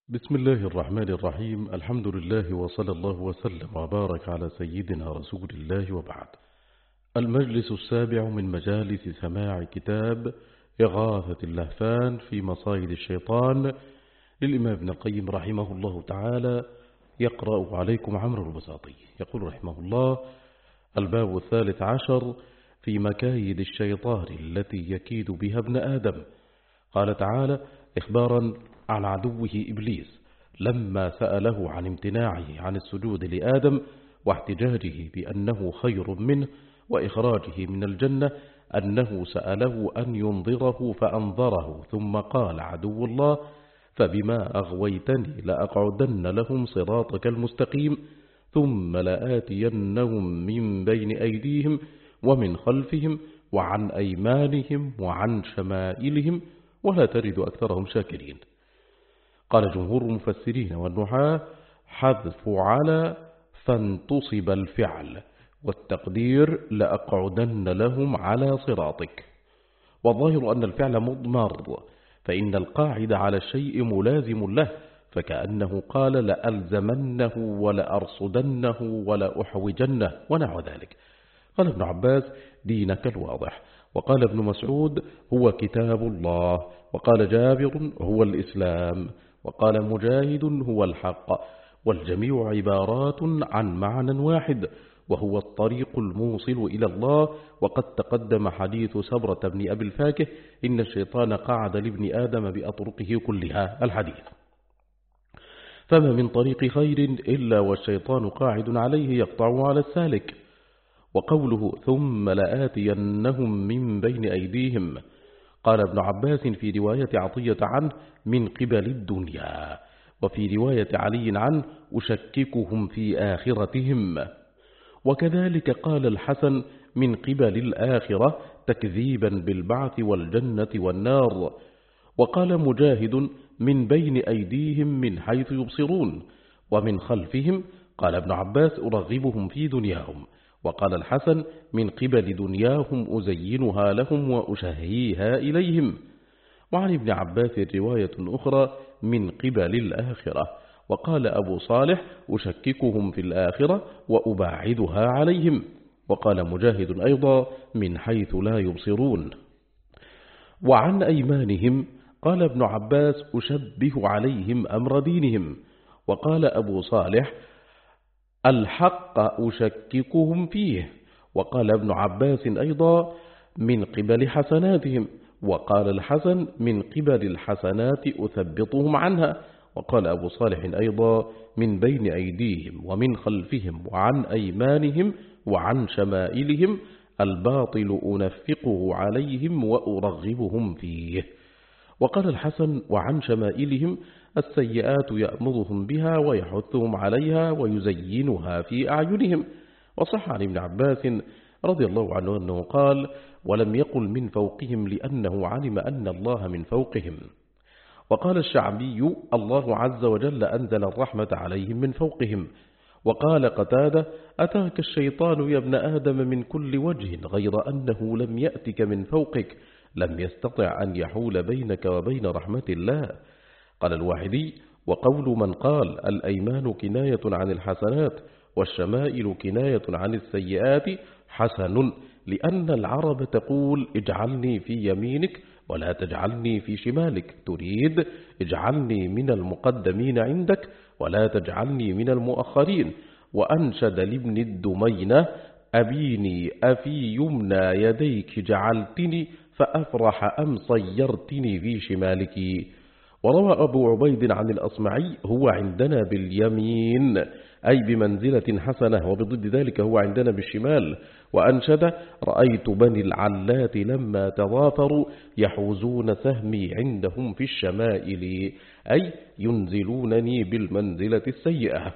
بسم الله الرحمن الرحيم. الحمد لله وصلى الله وسلم وبارك على سيدنا رسول الله وبعد. المجلس السابع من مجالس سماع كتاب إغاثة اللهفان في مصائد الشيطان للإمام ابن القيم رحمه الله تعالى. يقرأ عليكم عمرو البساطي. يقول رحمه الله: الباب 13 في مكايد الشيطان التي يكيد بها ابن آدم. قال تعالى إخبارا عن عدوه إبليس لما سأله عن امتناعه عن السجود لآدم واحتجاجه بأنه خير منه وإخراجه من الجنة، أنه سأله أن ينظره فأنظره، ثم قال عدو الله: فبما أغويتني لأقعدن لهم صراطك المستقيم ثم لآتينهم من بين أيديهم ومن خلفهم وعن أيمانهم وعن شمائلهم ولا تجد أكثرهم شاكرين. قال جمهور المفسرين والنحاة: حذف على فانتصب الفعل، والتقدير لأقعدن لهم على صراطك. والظاهر أن الفعل مضمر، فإن القاعد على الشيء ملازم له، فكأنه قال لألزمنه ولأرصدنه ولأحوجنه ونحو ذلك. قال ابن عباس: دينك الواضح. وقال ابن مسعود: هو كتاب الله. وقال جابر: هو الإسلام. وقال مجاهد: هو الحق. والجميع عبارات عن معنى واحد، وهو الطريق الموصل إلى الله. وقد تقدم حديث سبرة بن أبي الفاكه: إن الشيطان قعد لابن آدم بأطرقه كلها، الحديث. فما من طريق خير إلا والشيطان قاعد عليه يقطع على السالك. وقوله ثم لآتينهم من بين أيديهم، قال ابن عباس في رواية عطية عنه: من قبل الدنيا. وفي رواية علي عنه: أشككهم في آخرتهم. وكذلك قال الحسن: من قبل الآخرة، تكذيبا بالبعث والجنة والنار. وقال مجاهد: من بين أيديهم من حيث يبصرون. ومن خلفهم، قال ابن عباس: أرغبهم في دنياهم. وقال الحسن: من قبل دنياهم أزينها لهم وأشهيها إليهم. وعن ابن عباس رواية أخرى: من قبل الآخرة. وقال أبو صالح: أشككهم في الآخرة وأباعدها عليهم. وقال مجاهد أيضا: من حيث لا يبصرون. وعن أيمانهم، قال ابن عباس: أشبه عليهم أمر دينهم. وقال أبو صالح: الحق أشككهم فيه. وقال ابن عباس أيضا: من قبل حسناتهم. وقال الحسن: من قبل الحسنات أثبطهم عنها. وقال أبو صالح أيضا: من بين أيديهم ومن خلفهم وعن أيمانهم وعن شمائلهم، الباطل أنفقه عليهم وأرغبهم فيه. وقال الحسن: وعن شمائلهم، السيئات يأمرهم بها ويحثهم عليها ويزينها في أعينهم. وصح عن ابن عباس رضي الله عنه أنه قال: ولم يقل من فوقهم لأنه علم أن الله من فوقهم. وقال الشعبي: الله عز وجل أنزل الرحمة عليهم من فوقهم. وقال قتادة: أتاك الشيطان يا ابن آدم من كل وجه غير أنه لم يأتك من فوقك، لم يستطع أن يحول بينك وبين رحمة الله. قال الواحدي: وقول من قال الأيمان كناية عن الحسنات والشمائل كناية عن السيئات حسن، لأن العرب تقول: اجعلني في يمينك ولا تجعلني في شمالك، تريد اجعلني من المقدمين عندك ولا تجعلني من المؤخرين. وأنشد لابن الدمينة: أبيني أفي يمنى يديك جعلتني، فأفرح أم صيرتني في شمالك. وروى أبو عبيد عن الأصمعي: هو عندنا باليمين، أي بمنزلة حسنة، وبضد ذلك هو عندنا بالشمال. وأنشد: رأيت بني العلات لما تضافروا يحوزون سهمي عندهم في الشمائل، أي ينزلونني بالمنزلة السيئة.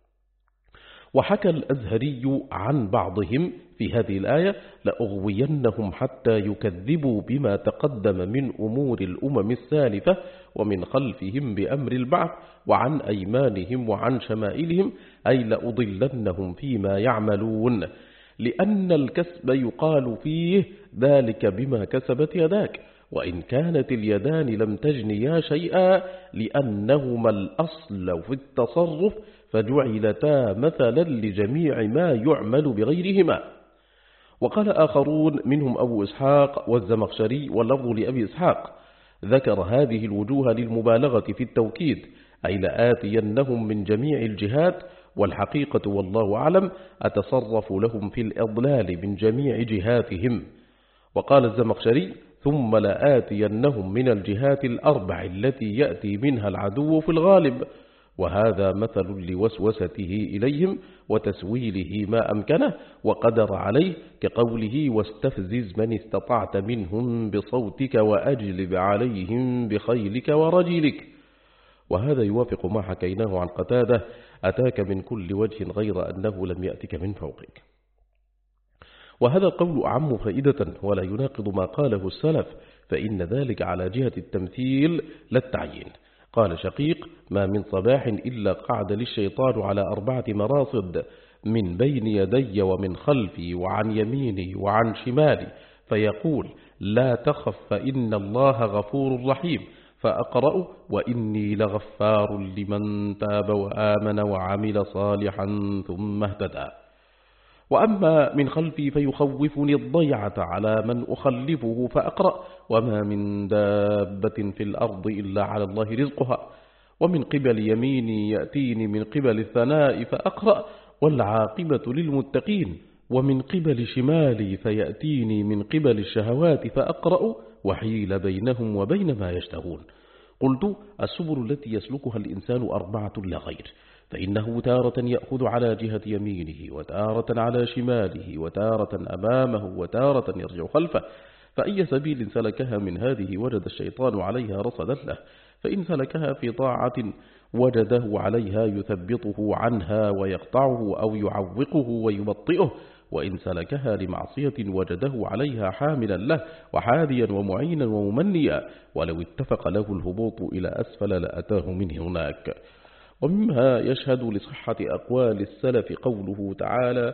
وحكى الأزهري عن بعضهم في هذه الآية: لأغوينهم حتى يكذبوا بما تقدم من أمور الأمم السالفة ومن خلفهم بأمر البعث وعن أيمانهم وعن شمائلهم، أي لأضلنهم فيما يعملون، لأن الكسب يقال فيه ذلك بما كسبت يداك، وإن كانت اليدان لم تجنيا شيئا لأنهما الأصل في التصرف فجعلتا مثلا لجميع ما يعمل بغيرهما. وقال آخرون منهم أبو إسحاق والزمخشري واللفظ لأبي إسحاق ذكر هذه الوجوه للمبالغة في التوكيد أي لآتينهم من جميع الجهات، والحقيقة والله أعلم أتصرف لهم في الإضلال من جميع جهاتهم. وقال الزمخشري ثم لآتينهم من الجهات الأربع التي يأتي منها العدو في الغالب، وهذا مثل لوسوسته إليهم وتسويله ما أمكنه وقدر عليه كقوله واستفزز من استطعت منهم بصوتك وأجلب عليهم بخيلك ورجلك. وهذا يوافق ما حكيناه عن قتادة أتاك من كل وجه غير أنه لم يأتك من فوقك. وهذا القول أعم فائدة ولا يناقض ما قاله السلف، فإن ذلك على جهة التمثيل لا التعيين. قال شقيق ما من صباح إلا قعد للشيطان على 4 مراصد من بين يدي ومن خلفي وعن يميني وعن شمالي فيقول لا تخف فإن الله غفور رحيم، فأقرأ وإني لغفار لمن تاب وآمن وعمل صالحا ثم اهتدى. وأما من خلفي فيخوفني الضيعة على من أخلفه فأقرأ وما من دابة في الأرض إلا على الله رزقها. ومن قبل يميني يأتيني من قبل الثناء فأقرأ والعاقبة للمتقين. ومن قبل شمالي فيأتيني من قبل الشهوات فأقرأ وحيل بينهم وبين ما يشتهون. قلت السبل التي يسلكها الإنسان 4 لا غير، فإنه تارة يأخذ على جهة يمينه وتارة على شماله وتارة أمامه وتارة يرجع خلفه، فأي سبيل سلكها من هذه وجد الشيطان عليها رصدا له، فإن سلكها في طاعة وجده عليها يثبطه عنها ويقطعه أو يعوقه ويبطئه، وإن سلكها لمعصية وجده عليها حاملا له وحاديا ومعينا وممنيا، ولو اتفق له الهبوط إلى أسفل لأتاه من هناك. ومما يشهد لصحة أقوال السلف قوله تعالى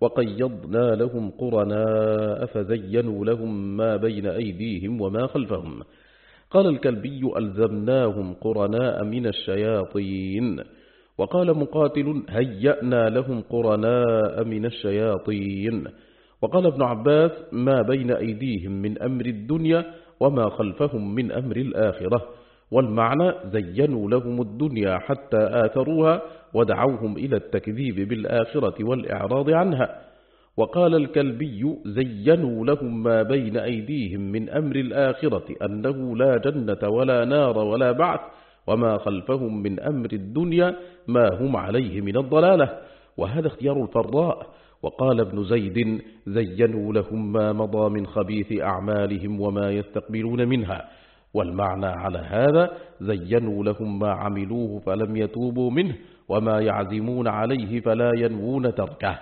وقيضنا لهم قرناء فزينوا لهم ما بين أيديهم وما خلفهم. قال الكلبي ألزمناهم قرناء من الشياطين. وقال مقاتل هيأنا لهم قرناء من الشياطين. وقال ابن عباس ما بين أيديهم من أمر الدنيا وما خلفهم من أمر الآخرة، والمعنى زينوا لهم الدنيا حتى آثروها ودعوهم إلى التكذيب بالآخرة والإعراض عنها. وقال الكلبي زينوا لهم ما بين أيديهم من أمر الآخرة أنه لا جنة ولا نار ولا بعث، وما خلفهم من أمر الدنيا ما هم عليه من الضلالة، وهذا اختيار الفراء. وقال ابن زيد زينوا لهم ما مضى من خبيث أعمالهم وما يستقبلون منها، والمعنى على هذا زينوا لهم ما عملوه فلم يتوبوا منه وما يعزمون عليه فلا ينوون تركه.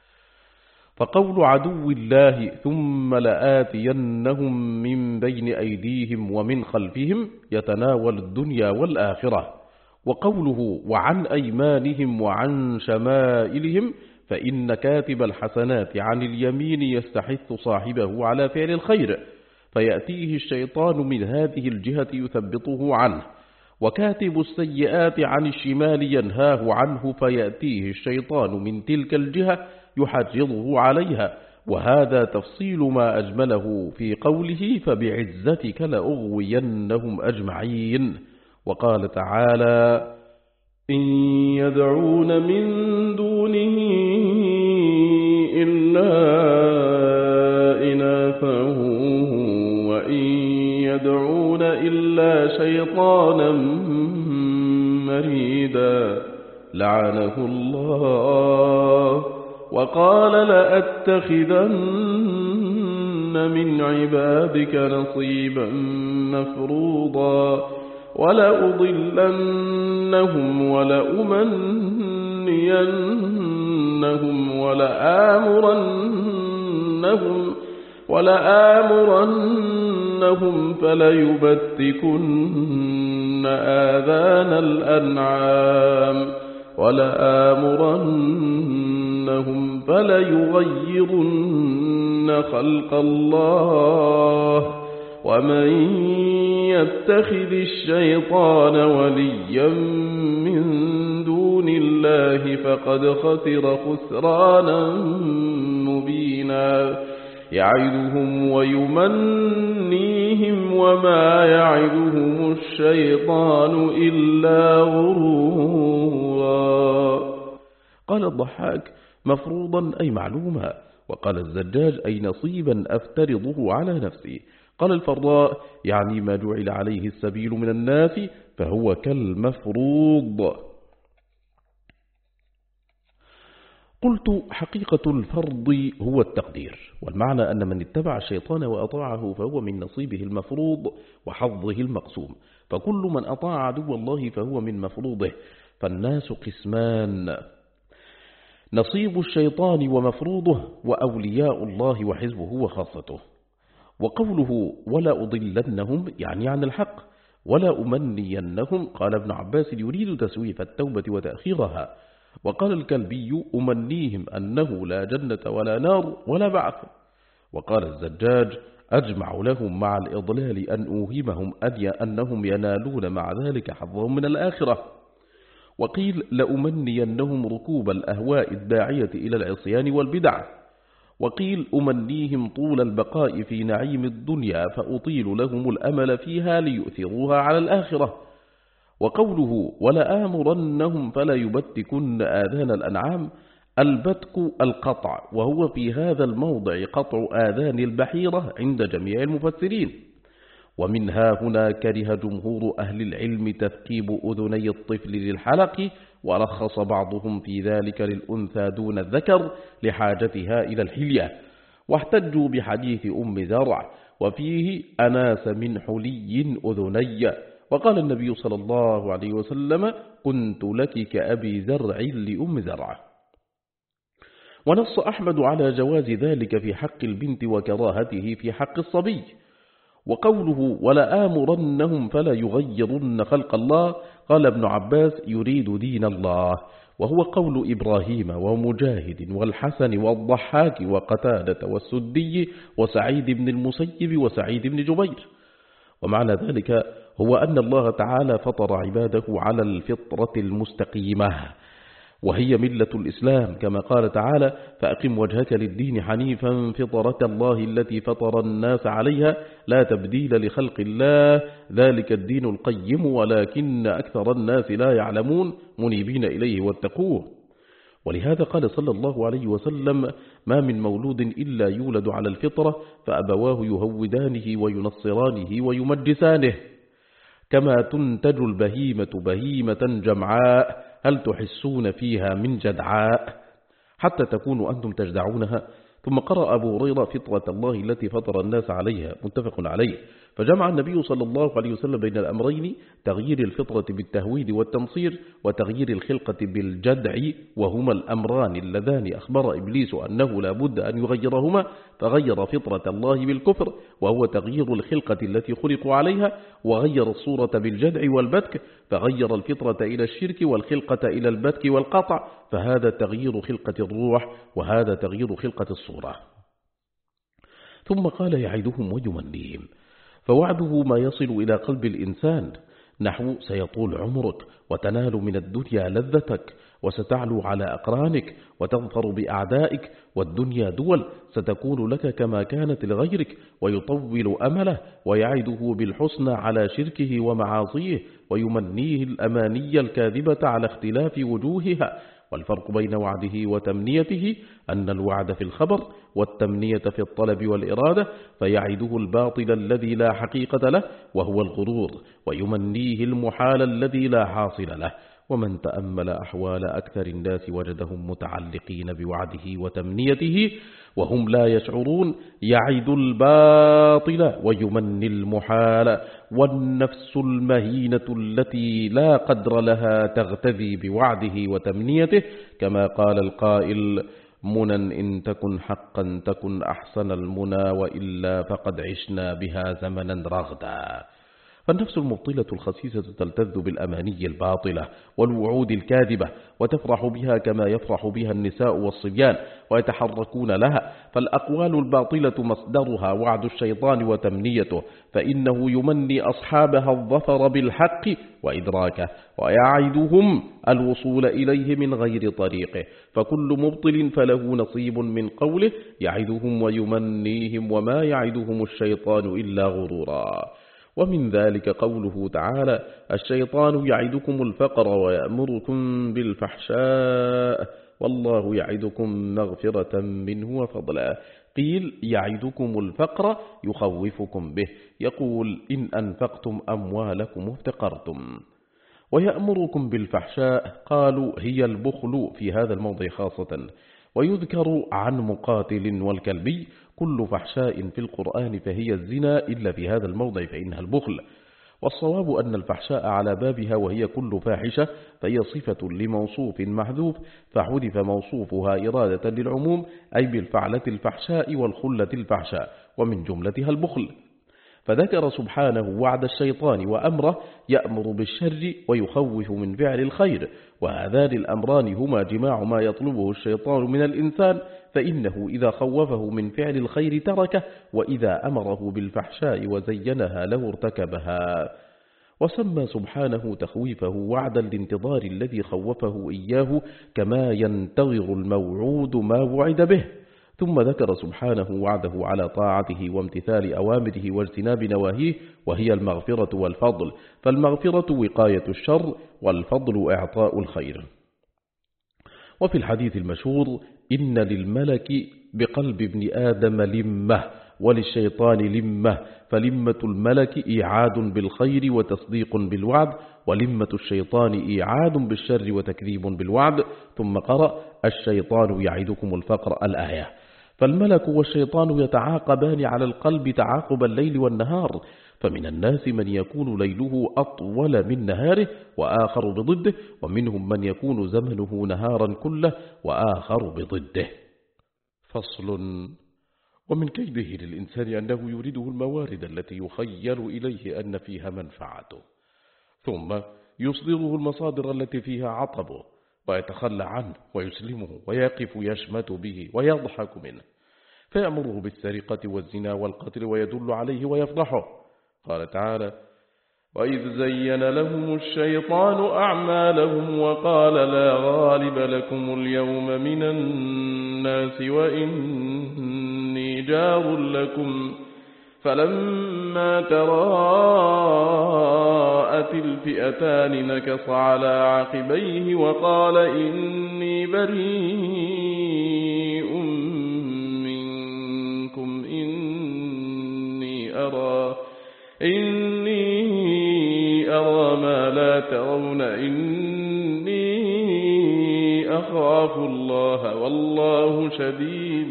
فقول عدو الله ثم لآتينهم من بين أيديهم ومن خلفهم يتناول الدنيا والآخرة. وقوله وعن أيمانهم وعن شمائلهم فإن كاتب الحسنات عن اليمين يستحث صاحبه على فعل الخير، فيأتيه الشيطان من هذه الجهة يثبطه عنه، وكاتب السيئات عن الشمال ينهاه عنه، فيأتيه الشيطان من تلك الجهة يحرضه عليها. وهذا تفصيل ما أجمله في قوله فبعزتك لأغوينهم أجمعين. وقال تعالى إن يدعون من دونه إلا إناثا وإن يدعون إلا شيطانا مريدا لعنه الله وقال لأتخذن من عبادك نصيبا مفروضا ولأضلنهم ولأمنينهم ولآمرنهم فليبتكن آذان الأنعام ولآمرنهم فليغيرن خلق الله ومن يتخذ الشيطان وليا من دون الله فقد خسر خسرانا مبينا يعدهم ويمنيهم وما يعدهم الشيطان إلا غرورا. قال الضحاك: مفروضا أي معلوما. وقال الزجاج: أي نصيبا أفترضه على نفسي. قال الفراء: يعني ما جعل عليه السبيل من الناس فهو كالمفروض. قلت: حقيقة الفرض هو التقدير، والمعنى أن من اتبع الشيطان وأطاعه فهو من نصيبه المفروض وحظه المقسوم، فكل من أطاع عدو الله فهو من مفروضه. فالناس قسمان: نصيب الشيطان ومفروضه، وأولياء الله وحزبه وخاصته. وقوله ولا أضلنهم يعني عن الحق، ولا أمنينهم قال ابن عباس يريد تسويف التوبة وتأخيرها. وقال الكلبي: أمنيهم أنه لا جنة ولا نار ولا بعث. وقال الزجاج: أجمع لهم مع الإضلال أن أوهمهم أنهم ينالون مع ذلك حظهم من الآخرة. وقيل: لأمنينهم ركوب الأهواء الداعية إلى العصيان والبدع. وقيل: أمنيهم طول البقاء في نعيم الدنيا فأطيل لهم الأمل فيها ليؤثروها على الآخرة. وقوله ولا آمرنهم فلا يبتكن آذان الأنعام، البتك القطع، وهو في هذا الموضع قطع آذان البحيرة عند جميع المفسرين. ومنها هنا كره جمهور أهل العلم تثقيب أذني الطفل للحلق، ورخص بعضهم في ذلك للأنثى دون الذكر لحاجتها إلى الحلية، واحتجوا بحديث أم زرع وفيه أناس من حلي أذني. وقال النبي صلى الله عليه وسلم: كنت لك كأبي زرع لأم زرع. ونص أحمد على جواز ذلك في حق البنت وكراهته في حق الصبي. وقوله ولا آمرنهم فلا يغيرن خلق الله، قال ابن عباس: يريد دين الله، وهو قول إبراهيم ومجاهد والحسن والضحاك وقتادة والسدي وسعيد بن المسيب وسعيد بن جبير. ومعنى ذلك هو أن الله تعالى فطر عباده على الفطرة المستقيمة، وهي ملة الإسلام، كما قال تعالى: فأقم وجهك للدين حنيفا فطرة الله التي فطر الناس عليها لا تبديل لخلق الله ذلك الدين القيم ولكن أكثر الناس لا يعلمون منيبين إليه واتقوه. ولهذا قال صلى الله عليه وسلم: ما من مولود إلا يولد على الفطرة فأبواه يهودانه وينصرانه ويمجسانه. كما تنتج البهيمة بهيمة جمعاء هل تحسون فيها من جدعاء حتى تكونوا أنتم تجدعونها. ثم قرأ أبو هريرة: فطرة الله التي فطر الناس عليها، متفق عليه. فجمع النبي صلى الله عليه وسلم بين الأمرين: تغيير الفطرة بالتهويد والتنصير، وتغيير الخلقة بالجدع، وهما الأمران اللذان أخبر إبليس أنه لا بد أن يغيرهما، فغير فطرة الله بالكفر وهو تغيير الخلقة التي خلقوا عليها، وغير الصورة بالجدع والبتك فغير الفطرة إلى الشرك والخلقة إلى البتك والقطع، فهذا تغيير خلقة الروح وهذا تغيير خلقة الصورة. ثم قال: يعدهم ويمنيهم، فوعده ما يصل إلى قلب الإنسان، نحو سيطول عمرك وتنال من الدنيا لذتك وستعلو على أقرانك وتظفر بأعدائك، والدنيا دول ستكون لك كما كانت لغيرك، ويطول أمله ويعده بالحسنى على شركه ومعاصيه، ويمنيه الأماني الكاذبة على اختلاف وجوهها. والفرق بين وعده وتمنيته أن الوعد في الخبر والتمنية في الطلب والإرادة، فيعده الباطل الذي لا حقيقة له وهو الغرور، ويمنيه المحال الذي لا حاصل له. ومن تأمل أحوال أكثر الناس وجدهم متعلقين بوعده وتمنيته وهم لا يشعرون، يعد الباطل ويمني المحال، والنفس المهينة التي لا قدر لها تغتذي بوعده وتمنيته، كما قال القائل: منى إن تكن حقا تكن أحسن المنى، وإلا فقد عشنا بها زمنا رغدا. فالنفس المبطلة الخسيسة تلتذ بالأماني الباطلة والوعود الكاذبة وتفرح بها كما يفرح بها النساء والصبيان ويتحركون لها، فالأقوال الباطلة مصدرها وعد الشيطان وتمنيته، فإنه يمني أصحابها الظفر بالحق وإدراكه ويعدهم الوصول إليه من غير طريقه، فكل مبطل فله نصيب من قوله يعدهم ويمنيهم وما يعدهم الشيطان إلا غرورا. ومن ذلك قوله تعالى الشيطان يعدكم الفقر ويأمركم بالفحشاء والله يعدكم مغفرة منه وفضلا. قيل يعدكم الفقر يخوفكم به، يقول إن أنفقتم أموالكم افتقرتم. ويأمركم بالفحشاء قالوا هي البخل في هذا الموضع خاصة. ويذكر عن مقاتل والكلبي كل فحشاء في القرآن فهي الزنا إلا في هذا الموضع فإنها البخل. والصواب أن الفحشاء على بابها وهي كل فاحشة، فهي صفة لموصوف محذوف فحذف موصوفها إرادة للعموم، أي بالفعلة الفحشاء والخلة الفحشاء، ومن جملتها البخل. فذكر سبحانه وعد الشيطان وأمره يأمر بالشر ويخوف من فعل الخير، وهذان الأمران هما جماع ما يطلبه الشيطان من الإنسان، فإنه إذا خوفه من فعل الخير تركه، وإذا أمره بالفحشاء وزينها له ارتكبها. وسمى سبحانه تخويفه وعدا لانتظار الذي خوفه إياه كما ينتظر الموعود ما وعد به. ثم ذكر سبحانه وعده على طاعته وامتثال أوامره واجتناب نواهيه، وهي المغفرة والفضل، فالمغفرة وقاية الشر والفضل إعطاء الخير. وفي الحديث المشهور إن للملك بقلب ابن آدم لمة وللشيطان لمة، فلمة الملك إيعاد بالخير وتصديق بالوعد، ولمة الشيطان إيعاد بالشر وتكذيب بالوعد. ثم قرأ الشيطان يعدكم الفقر الآية. فالملك والشيطان يتعاقبان على القلب تعاقب الليل والنهار، فمن الناس من يكون ليله أطول من نهاره وآخر بضده، ومنهم من يكون زمنه نهارا كله وآخر بضده. فصل. ومن كيده للإنسان أنه يريده الموارد التي يخيل إليه أن فيها منفعته، ثم يصدره المصادر التي فيها عطبه ويتخلى عنه ويسلمه ويقف يشمت به ويضحك منه، فيأمره بالسرقة والزنا والقتل ويدل عليه ويفضحه. قال تعالى وإذ زين لهم الشيطان أعمالهم وقال لا غالب لكم اليوم من الناس وإني جار لكم فلما تراءت الفئتان نكص على عقبيه وقال إني بريء منكم إني أرى ما لا ترون إني أخاف الله والله شديد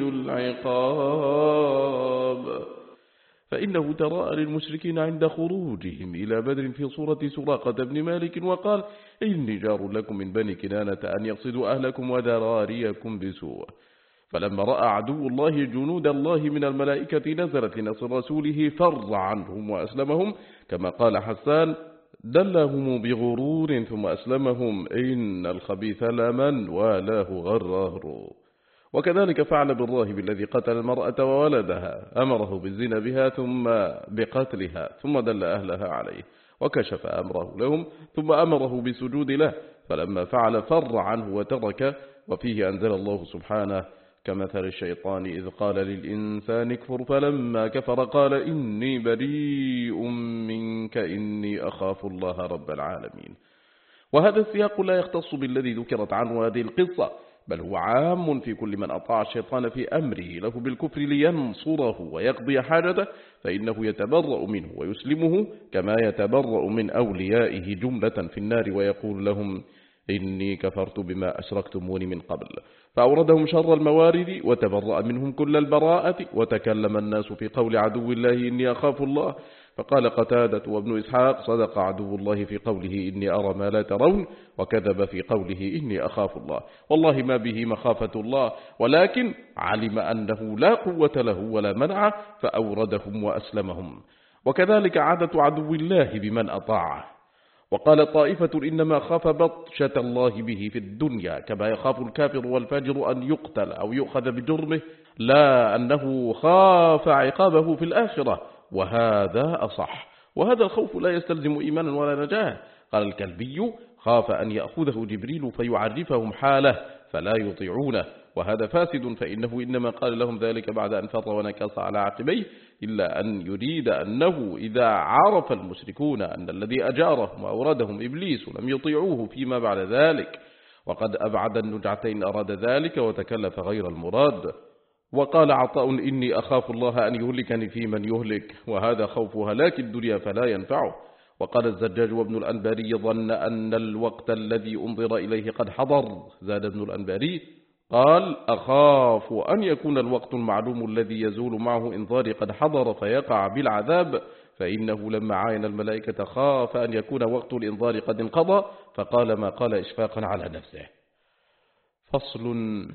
العقاب. فإنه تراءى للمشركين عند خروجهم إلى بدر في صورة سراقة بن مالك وقال إني جار لكم من بني كنانة أن يقصدوا أهلكم وذراريكم بسوء. فلما رأى عدو الله جنود الله من الملائكة نزلت لنصر رسوله فر عنهم وأسلمهم، كما قال حسان دلهم بغرور ثم أسلمهم إن الخبيث لمن والاه غرار. وكذلك فعل بالراهب الذي قتل المرأة وولدها، أمره بالزنا بها ثم بقتلها ثم دل أهلها عليه وكشف أمره لهم ثم أمره بسجود له، فلما فعل فر عنه وترك. وفيه أنزل الله سبحانه كمثل الشيطان إذ قال للإنسان اكفر فلما كفر قال إني بريء منك إني أخاف الله رب العالمين. وهذا السياق لا يختص بالذي ذكرت عنه هذه القصة، بل هو عام في كل من أطاع الشيطان في أمره له بالكفر لينصره ويقضي حاجته، فإنه يتبرأ منه ويسلمه كما يتبرأ من أوليائه جملة في النار ويقول لهم إني كفرت بما أشركتموني من قبل. فأوردهم شر الموارد وتبرأ منهم كل البراءة. وتكلم الناس في قول عدو الله إني أخاف الله، فقال قتادة وابن إسحاق صدق عدو الله في قوله إني أرى ما لا ترون، وكذب في قوله إني أخاف الله، والله ما به مخافة الله، ولكن علم أنه لا قوة له ولا منع فأوردهم وأسلمهم. وكذلك عادة عدو الله بمن أطاعه. وقال طائفة إنما خاف بطشة الله به في الدنيا كما يخاف الكافر والفاجر أن يقتل أو يؤخذ بجرمه، لا أنه خاف عقابه في الآخرة، وهذا أصح. وهذا الخوف لا يستلزم إيمانا ولا نجاة. قال الكلبي خاف أن يأخذه جبريل فيعرفهم حاله فلا يطيعونه، وهذا فاسد، فإنه إنما قال لهم ذلك بعد أن فر ونكص على عقبيه، إلا أن يريد أنه إذا عرف المشركون أن الذي أجارهم وأوردهم إبليس لم يطيعوه فيما بعد ذلك، وقد أبعد النجعتين أراد ذلك وتكلف غير المراد. وقال عطاء إني أخاف الله أن يهلكني في من يهلك، وهذا خوف هلاك الدنيا فلا ينفعه. وقال الزجاج وابن الأنباري ظن أن الوقت الذي أنظر إليه قد حضر. زاد ابن الأنباري قال أخاف أن يكون الوقت المعلوم الذي يزول معه إنظاري قد حضر فيقع بالعذاب، فإنه لما عاين الملائكة خاف أن يكون وقت الإنظار قد انقضى، فقال ما قال إشفاقا على نفسه. فصل.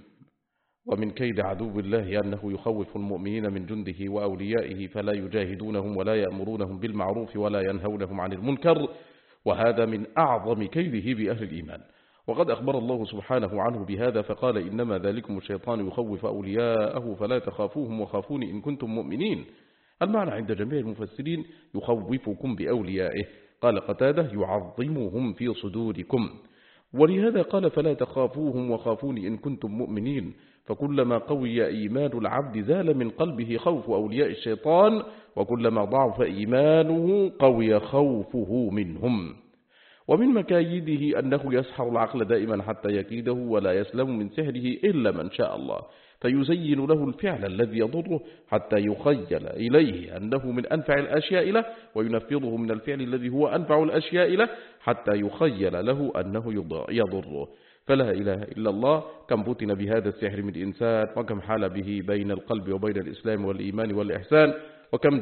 ومن كيد عدو الله أنه يخوف المؤمنين من جنده وأوليائه فلا يجاهدونهم ولا يأمرونهم بالمعروف ولا ينهونهم عن المنكر، وهذا من أعظم كيده بأهل الإيمان. وقد أخبر الله سبحانه عنه بهذا فقال إنما ذلكم الشيطان يخوف أولياءه فلا تخافوهم وخافوني إن كنتم مؤمنين. المعنى عند جميع المفسرين يخوفكم بأوليائه. قال قتادة يعظمهم في صدوركم، ولهذا قال فلا تخافوهم وخافوني إن كنتم مؤمنين، فكلما قوي إيمان العبد زال من قلبه خوف أولياء الشيطان، وكلما ضعف إيمانه قوي خوفه منهم. ومن مكايده أنه يسحر العقل دائما حتى يكيده ولا يسلم من سحره إلا من شاء الله، فيزين له الفعل الذي يضره حتى يخيل إليه أنه من أنفع الأشياء له، وينفضه من الفعل الذي هو أنفع الأشياء له حتى يخيل له أنه يضره. فلا إله إلا الله، كم فتن بهذا السحر من إنسان، وكم حال به بين القلب وبين الإسلام والإيمان والإحسان، وكم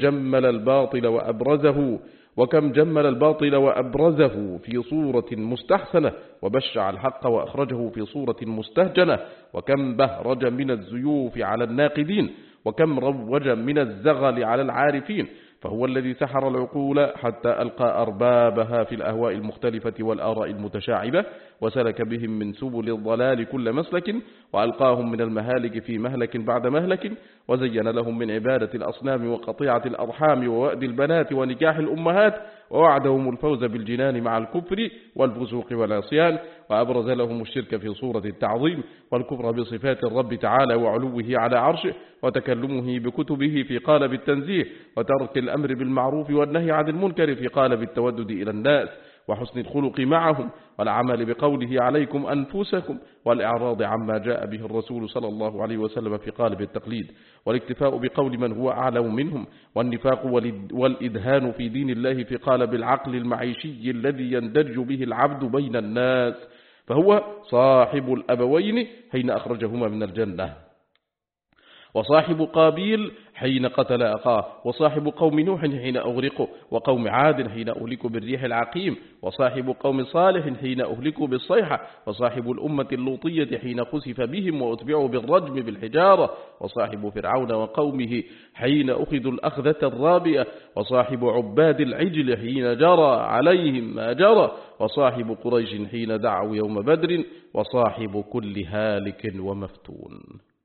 جمل الباطل وأبرزه في صورة مستحسنة، وبشع الحق وأخرجه في صورة مستهجنة، وكم بهرج من الزيوف على الناقدين، وكم روج من الزغل على العارفين. فهو الذي سحر العقول حتى ألقى أربابها في الأهواء المختلفة والآراء المتشعبة، وسلك بهم من سبل الضلال كل مسلك، وألقاهم من المهالك في مهلك بعد مهلك، وزين لهم من عبادة الأصنام وقطيعة الأرحام ووأد البنات ونكاح الأمهات، ووعدهم الفوز بالجنان مع الكفر والفسوق والعصيان، وأبرز لهم الشرك في صورة التعظيم، والكفر بصفات الرب تعالى وعلوه على عرشه، وتكلمه بكتبه في قالب التنزيه، وترك الأمر بالمعروف والنهي عن المنكر في قالب التودد إلى الناس، وحسن الخلق معهم، والعمل بقوله عليكم أنفسكم، والإعراض عما جاء به الرسول صلى الله عليه وسلم في قالب التقليد، والاكتفاء بقول من هو أعلم منهم، والنفاق والإدهان في دين الله في قالب العقل المعيشي الذي يندرج به العبد بين الناس، فهو صاحب الأبوين حين أخرجهما من الجنة، وصاحب قابيل حين قتل أخاه، وصاحب قوم نوح حين أغرقوا، وقوم عاد حين أهلكوا بالريح العقيم، وصاحب قوم صالح حين أهلكوا بالصيحة، وصاحب الأمة اللوطية حين خسف بهم وأتبعوا بالرجم بالحجارة، وصاحب فرعون وقومه حين أخذوا الأخذة الرابية، وصاحب عباد العجل حين جرى عليهم ما جرى، وصاحب قريش حين دعوا يوم بدر، وصاحب كل هالك ومفتون.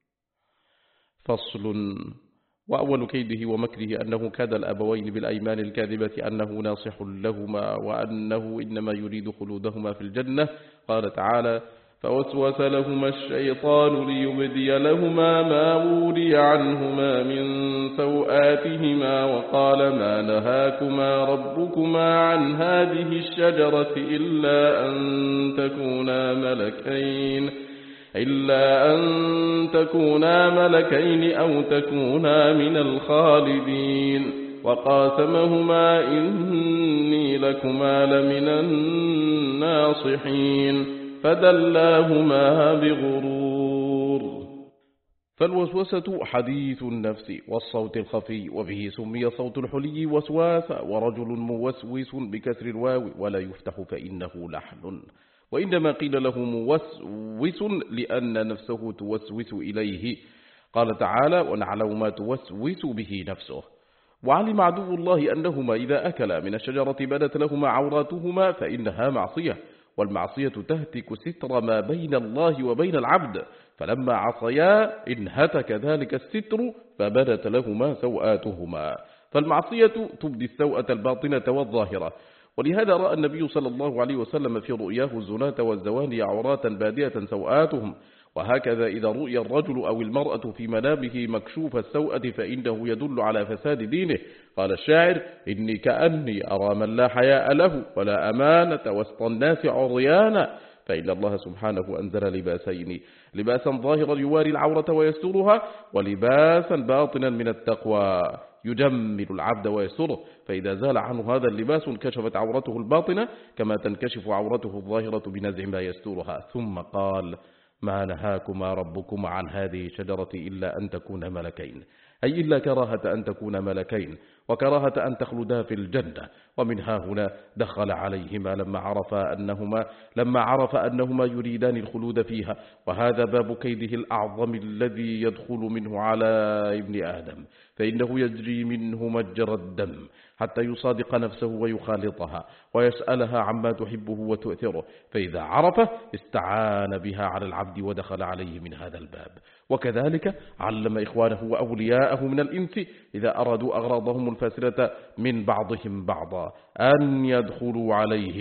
فصل. وأول كيده ومكره أنه كاد الأبوين بالأيمان الكاذبة أنه ناصح لهما، وأنه إنما يريد خلودهما في الجنة. قال تعالى فوسوس لهما الشيطان ليبدي لهما ما وري عنهما من سوآتهما، وقال ما نهاكما ربكما عن هذه الشجرة إلا أن تكونا ملكين أو تكونا من الخالدين، وقاسمهما إني لكما لمن الناصحين، فدلاهما بغرور. فالوسوسة حديث النفس والصوت الخفي، وبه سمي صوت الحلي وسواسا، ورجل موسوس بكسر الواو ولا يفتح فإنه لحن، وإنما قيل له موسوس لأن نفسه توسوس إليه. قال تعالى ونعلم ما توسوس به نفسه. وعلم عدو الله أنهما إذا أكلا من الشجرة بدت لهما عوراتهما فإنها معصية، والمعصية تهتك ستر ما بين الله وبين العبد، فلما عصيا انهتك ذلك الستر فبدت لهما سوآتهما. فالمعصية تبدي السوءة الباطنة والظاهرة، ولهذا رأى النبي صلى الله عليه وسلم في رؤياه الزناة والزواني عوراتا بادية سوآتهم. وهكذا إذا رؤي الرجل أو المرأة في منامه مكشوف السوءة فإنه يدل على فساد دينه. قال الشاعر: إني كأني أرى من لا حياء له ولا أمانة وسط الناس عريانا. فإن الله سبحانه أنزل لباسين: لباسا ظاهرا يواري العورة ويسترها، ولباسا باطنا من التقوى يجمل العبد ويستره. فإذا زال عنه هذا اللباس انكشفت عورته الباطنة كما تنكشف عورته الظاهرة بنزع ما يسترها. ثم قال: ما نهاكما ربكما عن هذه الشجرة إلا أن تكونا ملكين، أي إلا كراهة أن تكون ملكين وكراهة أن تخلدا في الجنة. ومنها هنا دخل عليهما لما عرف أنهما يريدان الخلود فيها، وهذا باب كيده الأعظم الذي يدخل منه على ابن آدم، فإنه يجري منه مجرى الدم حتى يصادق نفسه ويخالطها ويسألها عما تحبه وتؤثره، فإذا عرفه استعان بها على العبد ودخل عليه من هذا الباب. وكذلك علم إخوانه وأولياءه من الإنس إذا أرادوا أغراضهم الفاسدة من بعضهم بعضا أن يدخلوا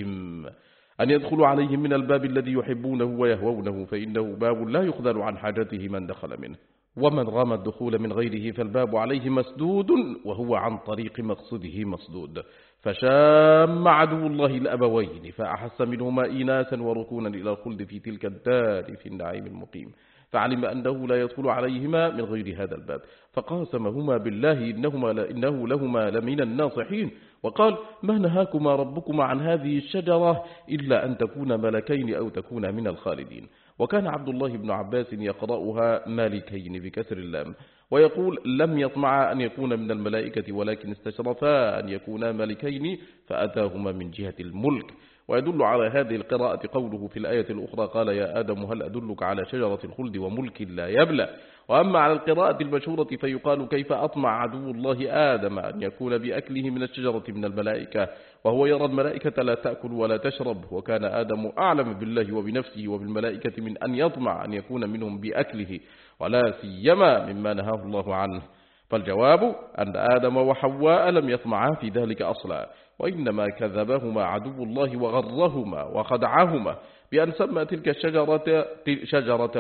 عليهم من الباب الذي يحبونه ويهوونه، فإنه باب لا يخذل عن حاجته من دخل منه، ومن رمى الدخول من غيره فالباب عليه مسدود وهو عن طريق مقصده مسدود. فشام عدو الله الأبوين فأحس منهما إيناسا وركونا إلى الخلد في تلك الدار في النعيم المقيم، فعلم أنه لا يدخل عليهما من غير هذا الباب، فقاسمهما بالله إنه لهما لمن الناصحين، وقال: ما نهاكما ربكما عن هذه الشجرة إلا أن تكونا ملكين أو تكونا من الخالدين. وكان عبد الله بن عباس يقرأها مالكين بكسر اللام، ويقول: لم يطمع أن يكون من الملائكة ولكن استشرفا أن يكونا ملكين فأتاهما من جهة الملك. ويدل على هذه القراءة قوله في الآية الأخرى: قال يا آدم هل أدلك على شجرة الخلد وملك لا يبلى. وأما على القراءة المشهورة فيقال: كيف أطمع عدو الله آدم أن يكون بأكله من الشجرة من الملائكة وهو يرى الملائكة لا تأكل ولا تشرب، وكان آدم أعلم بالله وبنفسه وبالملائكة من أن يطمع أن يكون منهم بأكله، ولا سيما مما نهاه الله عنه. فالجواب أن آدم وحواء لم يطمعا في ذلك أصلا، وإنما كذبهما عدو الله وغرهما وخدعهما بأن سمى تلك الشجرة شجرة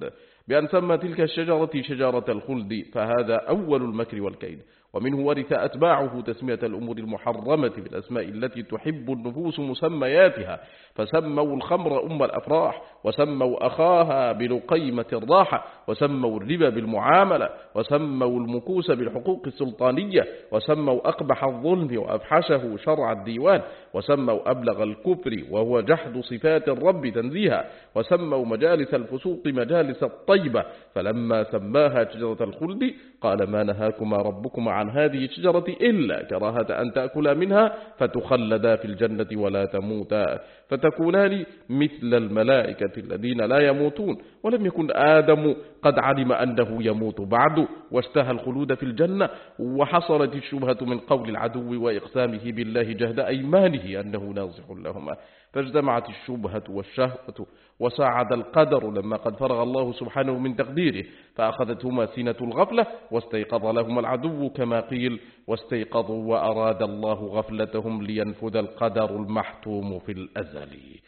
الخلد، فهذا أول المكر والكيد. ومنه ورث أتباعه تسمية الأمور المحرمة بالأسماء التي تحب النفوس مسمياتها، فسموا الخمر أم الأفراح، وسموا أخاها بلقيمة الراحة، وسموا الربا بالمعاملة، وسموا المكوس بالحقوق السلطانية، وسموا أقبح الظلم وأفحشه شرع الديوان، وسموا أبلغ الكفر وهو جحد صفات الرب تنزيها، وسموا مجالس الفسوق مجالس الطيبة. فلما سماها شجرة الخلد قال: ما نهاكما ربكما عن هذه الشجرة إلا كراهة أن تأكلا منها فتخلدا في الجنة ولا تموتا فتكونان مثل الملائكة الذين لا يموتون. ولم يكن آدم قد علم أنه يموت بعد واشتهى الخلود في الجنة، وحصلت الشبهة من قول العدو وإقسامه بالله جهد أيمانه أنه ناصح لهما، فاجتمعت الشبهة والشهوة وساعد القدر لما قد فرغ الله سبحانه من تقديره، فأخذتهما سنة الغفلة واستيقظ لهما العدو كما قيل: واستيقظوا وأراد الله غفلتهم لينفذ القدر المحتوم في الأزل.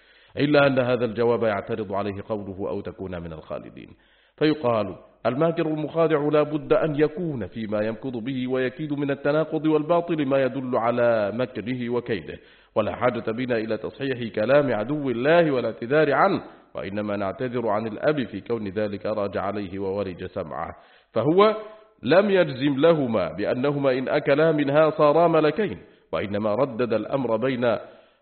إلا أن هذا الجواب يعترض عليه قوله: أو تكون من الخالدين. فيقال: الماكر المخادع لا بد أن يكون فيما يمكر به ويكيد من التناقض والباطل ما يدل على مكره وكيده، ولا حاجة بنا إلى تصحيح كلام عدو الله والاعتذار عنه، وإنما نعتذر عن الأب في كون ذلك راج عليه وورج سمعه، فهو لم يجزم لهما بأنهما إن أكلا منها صارا ملكين، وإنما ردد الأمر بين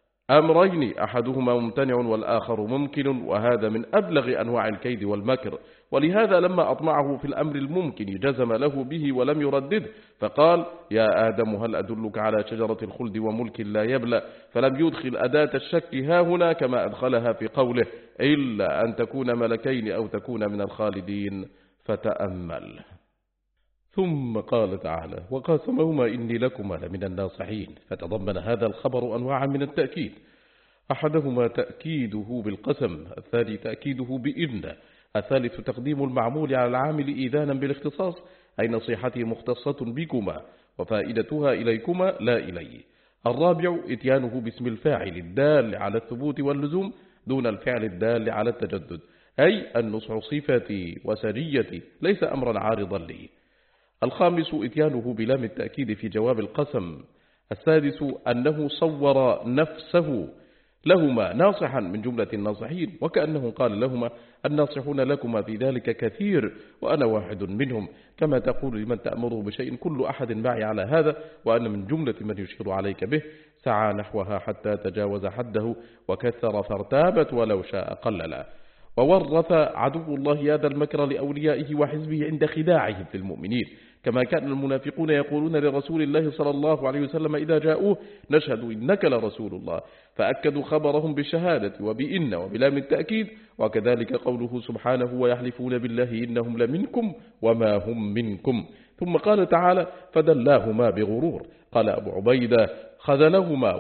أمرين أحدهما ممتنع والآخر ممكن، وهذا من أبلغ أنواع الكيد والمكر. ولهذا لما أطمعه في الأمر الممكن جزم له به ولم يردده، فقال: يا آدم هل أدلك على شجرة الخلد وملك لا يبلى، فلم يدخل أداة الشك هاهنا كما أدخلها في قوله: إلا أن تكون ملكين أو تكون من الخالدين. فتأمل. ثم قال تعالى: وقاسمهما إني لكما لمن الناصحين. فتضمن هذا الخبر أنواعا من التأكيد، أحدهما تأكيده بالقسم، الثاني تأكيده بإن، الثالث تقديم المعمول على العامل إيذانا بالاختصاص، أي نصيحته مختصة بكما وفائدتها إليكما لا إلي. الرابع إتيانه باسم الفاعل الدال على الثبوت واللزوم دون الفعل الدال على التجدد، أي النصح صفتي وسريتي ليس أمرا عارضا لي. الخامس إتيانه بلام التأكيد في جواب القسم. السادس أنه صور نفسه لهما ناصحا من جملة الناصحين، وكأنه قال لهما: الناصحون لكما في ذلك كثير وأنا واحد منهم، كما تقول لمن تأمره بشيء كل أحد معي على هذا، وأنا من جملة من يشير عليك به. سعى نحوها حتى تجاوز حده وكثر فارتابت ولو شاء قللا. وورث عدو الله هذا المكر لأوليائه وحزبه عند خداعهم في المؤمنين، كما كان المنافقون يقولون لرسول الله صلى الله عليه وسلم إذا جاءوه: نشهد إنك لرسول الله، فأكدوا خبرهم بالشهادة وبإن وبلام التأكيد. وكذلك قوله سبحانه: ويحلفون بالله إنهم لمنكم وما هم منكم. ثم قال تعالى: فدلاهما بغرور. قال أبو عبيدة: خذلهما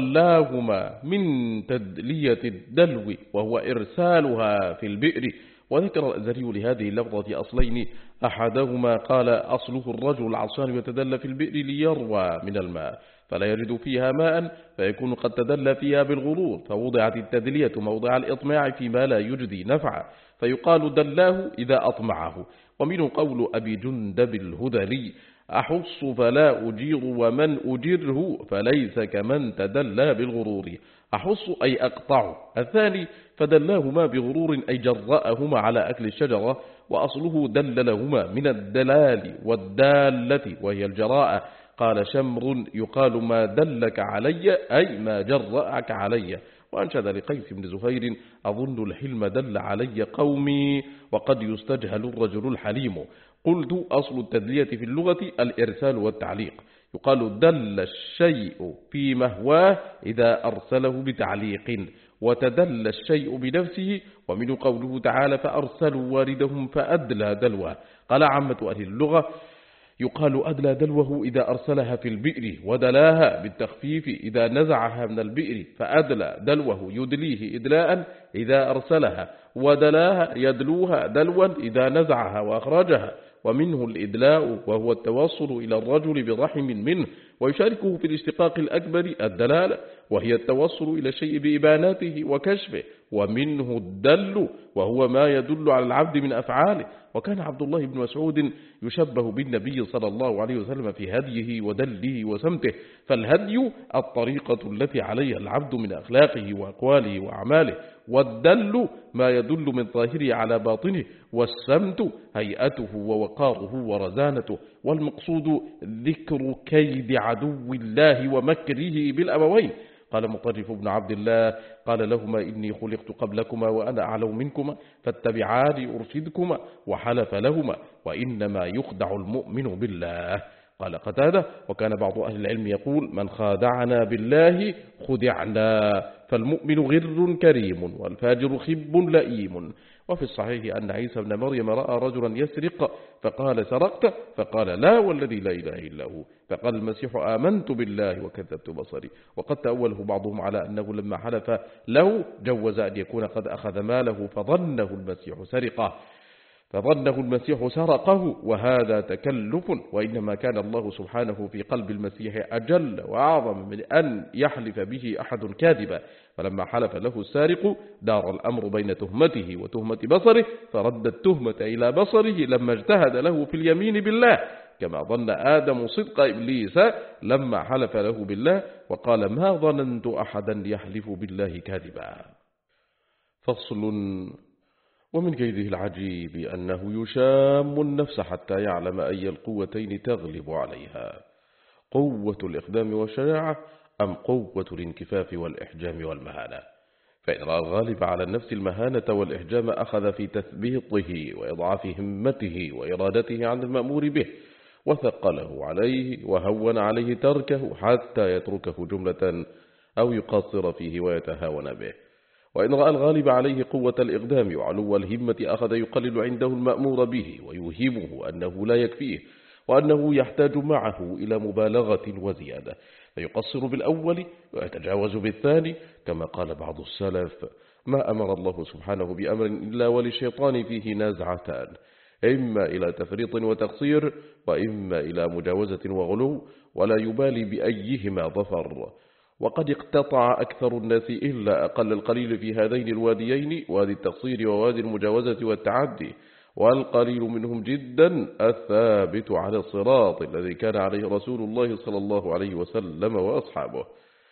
وخلاهما من تدلية الدلو وهو إرسالها في البئر. وذكر الأزهري لهذه اللفظة أصلين، أحدهما قال أصله الرجل العطشان يتدلى في البئر ليروى من الماء فلا يجد فيها ماء فيكون قد تدلى فيها بالغرور، فوضعت التدلية موضع الإطماع فيما لا يجدي نفعا، فيقال دلاه إذا أطمعه. ومنه قول أبي جندب الهذلي: أحص فلا أجير ومن أجره فليس كمن تدلى بالغرور. أحص أي أقطع. الثاني فدلاهما بغرور أي جرأهما على أكل الشجرة، وأصله دللهما من الدلال والدالة وهي الجراءة. قال شمر: يقال ما دلك علي أي ما جرأك علي. وأنشد لقيس بن زهير: أظن الحلم دل علي قومي وقد يستجهل الرجل الحليم. قلت: أصل التدلية في اللغة الإرسال والتعليق، يقال دل الشيء في مهواه إذا أرسله بتعليق، وتدل الشيء بنفسه. ومن قوله تعالى: فأرسلوا واردهم فأدلى دلوه. قال عامة أهل اللغة: يقال أدلى دلوه إذا أرسلها في البئر، ودلاها بالتخفيف إذا نزعها من البئر، فأدلى دلوه يدليه إدلاء إذا أرسلها، ودلاها يدلوها دلوا إذا نزعها وأخرجها. ومنه الإدلاء وهو التوصل إلى الرجل برحم منه، ويشاركه في الاشتقاق الأكبر الدلالة وهي التوصل إلى الشيء بإباناته وكشفه. ومنه الدل وهو ما يدل على العبد من أفعاله. وكان عبد الله بن مسعود يشبه بالنبي صلى الله عليه وسلم في هديه ودله وسمته، فالهدي الطريقة التي عليها العبد من أخلاقه وأقواله وأعماله، والدل ما يدل من ظاهره على باطنه، والسمت هيئته ووقاره ورزانته. والمقصود ذكر كيد عدو الله ومكره بالأبوين. قال مطرف بن عبد الله: قال لهما: إني خلقت قبلكما وأنا أعلم منكما فاتبعاني أرشدكما. وحلف لهما: وإنما يخدع المؤمن بالله. قال قتادة: وكان بعض أهل العلم يقول: من خادعنا بالله خدعنا، فالمؤمن غر كريم والفاجر خب لئيم. وفي الصحيح أن عيسى بن مريم رأى رجلا يسرق فقال: سرقت؟ فقال: لا والذي لا إله إلا هو. فقال المسيح: آمنت بالله وكذبت بصري. وقد تأوله بعضهم على أنه لما حلف له جوز أن يكون قد أخذ ماله فظنه المسيح سرقه، وهذا تكلف. وإنما كان الله سبحانه في قلب المسيح أجل وأعظم من أن يحلف به أحد كاذبا. فلما حلف له السارق دار الأمر بين تهمته وتهمة بصره، فرد التهمة إلى بصره لما اجتهد له في اليمين بالله، كما ظن آدم صدق إبليس لما حلف له بالله وقال: ما ظننت أحدا يحلف بالله كاذبا. فصل. ومن كيده العجيب أنه يشام النفس حتى يعلم أي القوتين تغلب عليها، قوة الإقدام والشجاعة أم قوة الانكفاف والإحجام والمهانة. فإن رأى الغالب على النفس المهانة والإحجام أخذ في تثبيطه وإضعاف همته وإرادته عن المأمور به، وثقله عليه وهون عليه تركه حتى يتركه جملة أو يقصر فيه ويتهاون به. وإن رأى الغالب عليه قوة الإقدام وعلو الهمة أخذ يقلل عنده المأمور به ويوهمه أنه لا يكفيه، وأنه يحتاج معه إلى مبالغة وزيادة، فيقصر بالأول ويتجاوز بالثاني، كما قال بعض السلف: ما أمر الله سبحانه بأمر إلا وللشيطان فيه نزعتان، إما إلى تفريط وتقصير، وإما إلى مجاوزة وغلو، ولا يبالي بأيهما ظفر. وقد اقتطع أكثر الناس إلا أقل القليل في هذين الواديين، وادي التقصير ووادي المجاوزة والتعدي، والقليل منهم جدا الثابت على الصراط الذي كان عليه رسول الله صلى الله عليه وسلم وأصحابه.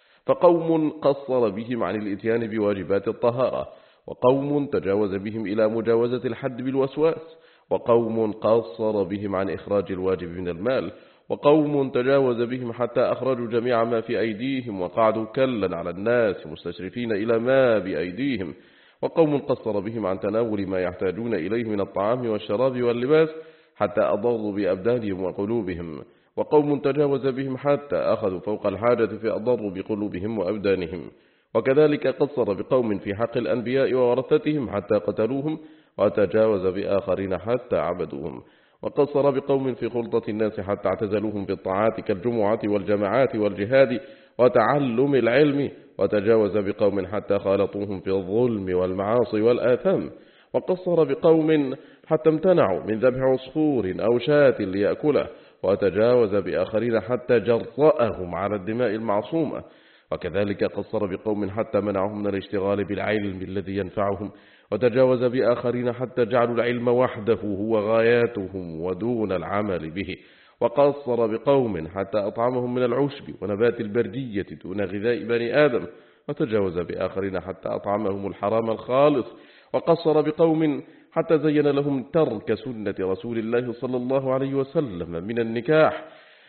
فقوم قصر بهم عن الإتيان بواجبات الطهارة، وقوم تجاوز بهم إلى مجاوزة الحد بالوسواس، وقوم قصر بهم عن إخراج الواجب من المال، وقوم تجاوز بهم حتى أخرجوا جميع ما في أيديهم وقعدوا كلا على الناس مستشرفين إلى ما بأيديهم، وقوم قصر بهم عن تناول ما يحتاجون إليه من الطعام والشراب واللباس حتى أضروا بأبدانهم وقلوبهم، وقوم تجاوز بهم حتى أخذوا فوق الحاجة فأضروا بقلوبهم وأبدانهم. وكذلك قصر بقوم في حق الأنبياء وورثتهم حتى قتلوهم، وتجاوز بآخرين حتى عبدوهم. وقصر بقوم في خلطة الناس حتى اعتزلوهم بالطاعات كالجمعة والجماعات والجهاد وتعلم العلم، وتجاوز بقوم حتى خالطوهم في الظلم والمعاصي والآثام. وقصر بقوم حتى امتنعوا من ذبح عصفور أو شاة ليأكله، وتجاوز بآخرين حتى جرأهم على الدماء المعصومة. وكذلك قصر بقوم حتى منعهم من الاشتغال بالعلم الذي ينفعهم، وتجاوز بآخرين حتى جعلوا العلم وحده هو غاياتهم ودون العمل به. وقصر بقوم حتى أطعمهم من العشب ونبات البردية دون غذاء بني آدم، وتجاوز بآخرين حتى أطعمهم الحرام الخالص. وقصر بقوم حتى زين لهم ترك سنة رسول الله صلى الله عليه وسلم من النكاح